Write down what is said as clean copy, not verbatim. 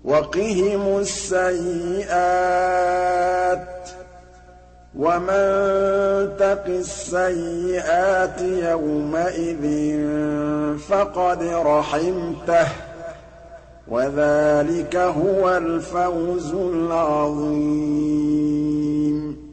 وَقِهِمُ السَّيِّئَاتِ ۚ وَمَن تَقِ السَّيِّئَاتِ يَوْمَئِذٍ فَقَدْ رَحِمْتَهُ ۚ وَذَٰلِكَ هُوَ الْفَوْزُ الْعَظِيمُ